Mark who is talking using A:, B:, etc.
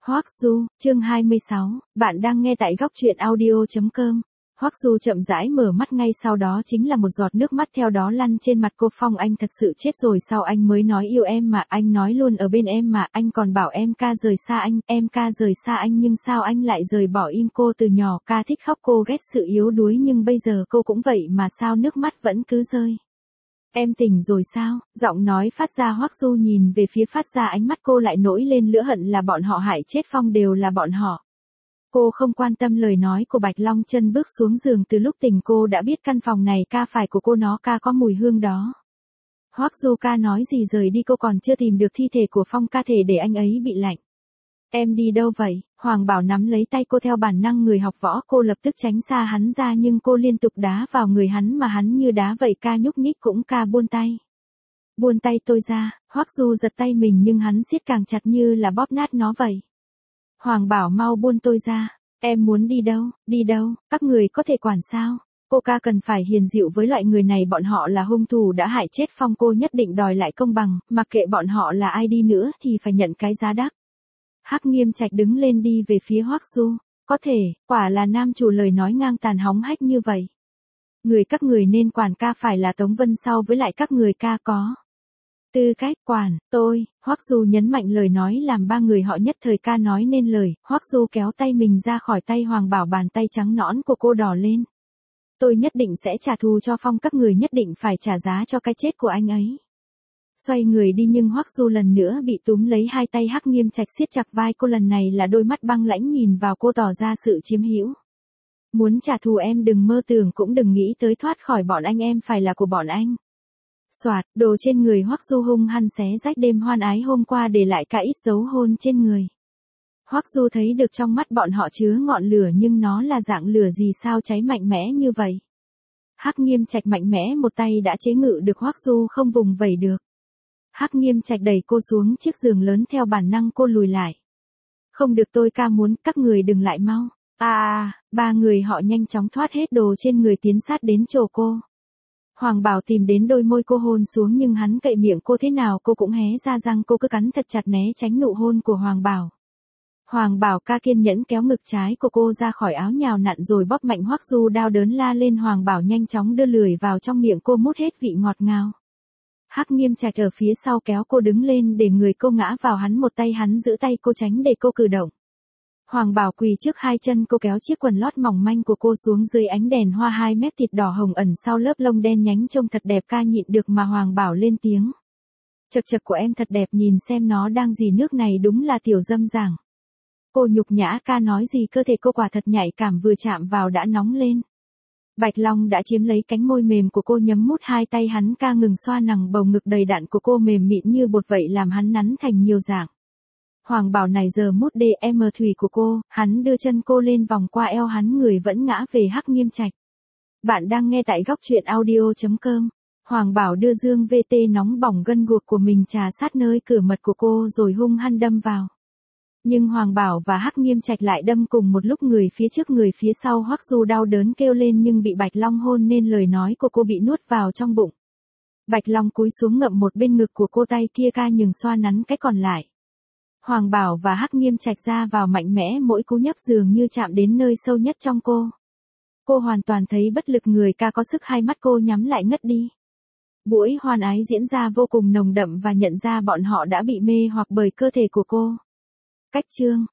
A: Hoắc Du, chương 26, bạn đang nghe tại góc truyện audio.com. Hoắc Du chậm rãi mở mắt, ngay sau đó chính là một giọt nước mắt theo đó lăn trên mặt cô. Phong, anh thật sự chết rồi sao? Anh mới nói yêu em mà, anh nói luôn ở bên em mà, anh còn bảo em ca rời xa anh, em ca rời xa anh, nhưng sao anh lại rời bỏ im cô? Từ nhỏ ca thích khóc, cô ghét sự yếu đuối, nhưng bây giờ cô cũng vậy mà, sao nước mắt vẫn cứ rơi? Em tỉnh rồi sao? Giọng nói phát ra. Hoắc Du nhìn về phía phát ra, ánh mắt cô lại nổi lên lửa hận. Là bọn họ hại chết Phong, đều là bọn họ. Cô không quan tâm lời nói của Bạch Long Chân. Bước xuống giường, từ lúc tỉnh cô đã biết căn phòng này ca phải của cô, nó ca có mùi hương đó. Hoắc Du, ca nói gì rời đi? Cô còn chưa tìm được thi thể của Phong, ca thể để anh ấy bị lạnh. Em đi đâu vậy? Hoàng Bảo nắm lấy tay cô, theo bản năng người học võ, cô lập tức tránh xa hắn ra, nhưng cô liên tục đá vào người hắn mà hắn như đá vậy. Ca nhúc nhích cũng, ca buông tay. Buông tay tôi ra. Hoắc Du giật tay mình nhưng hắn siết càng chặt, như là bóp nát nó vậy. Hoàng Bảo, mau buông tôi ra. Em muốn đi đâu? Đi đâu? Các người có thể quản sao? Cô, ca cần phải hiền dịu với loại người này, bọn họ là hung thủ đã hại chết Phong, cô nhất định đòi lại công bằng, mặc kệ bọn họ là ai đi nữa thì phải nhận cái giá đắt. Hắc Nghiêm Trạch đứng lên đi về phía Hoắc Du. Có thể, quả là nam chủ lời nói ngang tàn hóng hách như vậy. Các người nên quản, ca phải là Tống Vân sau với lại các người, ca có tư cách quản tôi. Hoắc Du nhấn mạnh lời nói làm ba người họ nhất thời ca nói nên lời. Hoắc Du kéo tay mình ra khỏi tay Hoàng Bảo, bàn tay trắng nõn của cô đỏ lên. Tôi nhất định sẽ trả thù cho Phong, các người nhất định phải trả giá cho cái chết của anh ấy. Xoay người đi nhưng Hoắc Du lần nữa bị túm lấy hai tay. Hắc Nghiêm Trạch siết chặt vai cô, lần này là đôi mắt băng lãnh nhìn vào cô, tỏ ra sự chiếm hữu. Muốn trả thù? Em đừng mơ tưởng, cũng đừng nghĩ tới thoát khỏi bọn anh, em phải là của bọn anh. Soạt, đồ trên người Hoắc Du hung hăng xé rách đêm hoan ái hôm qua, để lại cả ít dấu hôn trên người. Hoắc Du thấy được trong mắt bọn họ chứa ngọn lửa, nhưng nó là dạng lửa gì, sao cháy mạnh mẽ như vậy? Hắc Nghiêm Trạch mạnh mẽ một tay đã chế ngự được Hoắc Du, không vùng vẩy được. Hắc Nghiêm Trạch đẩy cô xuống chiếc giường lớn, theo bản năng cô lùi lại. Không được, tôi ca muốn, các người đừng lại mau. Ba người họ nhanh chóng thoát hết đồ trên người, tiến sát đến chỗ cô. Hoàng Bảo tìm đến đôi môi cô, hôn xuống nhưng hắn cậy miệng cô, thế nào cô cũng hé ra răng, cô cứ cắn thật chặt né tránh nụ hôn của Hoàng Bảo. Hoàng Bảo, ca kiên nhẫn kéo ngực trái của cô ra khỏi áo, nhào nặn rồi bóp mạnh. Hoắc Du đau đớn la lên. Hoàng Bảo nhanh chóng đưa lưỡi vào trong miệng cô, mút hết vị ngọt ngào. Hắc Nghiêm Trạch ở phía sau kéo cô đứng lên, để người cô ngã vào hắn, một tay hắn giữ tay cô tránh để cô cử động. Hoàng Bảo quỳ trước hai chân cô, kéo chiếc quần lót mỏng manh của cô xuống dưới ánh đèn hoa, hai mép thịt đỏ hồng ẩn sau lớp lông đen nhánh trông thật đẹp. Ca nhịn được mà Hoàng Bảo lên tiếng. Chật chật của em thật đẹp, nhìn xem nó đang gì nước này, đúng là tiểu dâm dàng. Cô nhục nhã. Ca nói gì? Cơ thể cô quả thật nhạy cảm, vừa chạm vào đã nóng lên. Bạch Long đã chiếm lấy cánh môi mềm của cô, nhấm mút hai tay hắn. Ca ngừng xoa nằng bầu ngực đầy đặn của cô, mềm mịn như bột vậy, làm hắn nắn thành nhiều dạng. Hoàng Bảo này giờ mút DM thủy của cô, hắn đưa chân cô lên vòng qua eo hắn, người vẫn ngã về Hắc Nghiêm Trạch. Bạn đang nghe tại góc truyện audio.com. Hoàng Bảo đưa dương VT nóng bỏng gân guộc của mình trà sát nơi cửa mật của cô rồi hung hăng đâm vào. Nhưng Hoàng Bảo và Hắc Nghiêm Trạch lại đâm cùng một lúc, người phía trước người phía sau. Hoắc Du đau đớn kêu lên nhưng bị Bạch Long hôn nên lời nói của cô bị nuốt vào trong bụng. Bạch Long cúi xuống ngậm một bên ngực của cô, tay kia ca nhường xoa nắn cái còn lại. Hoàng Bảo và Hắc Nghiêm Trạch ra vào mạnh mẽ, mỗi cú nhấp dường như chạm đến nơi sâu nhất trong cô. Cô hoàn toàn thấy bất lực, người ca có sức, hai mắt cô nhắm lại ngất đi. Buổi hoan ái diễn ra vô cùng nồng đậm và nhận ra bọn họ đã bị mê hoặc bởi cơ thể của cô. Cách chương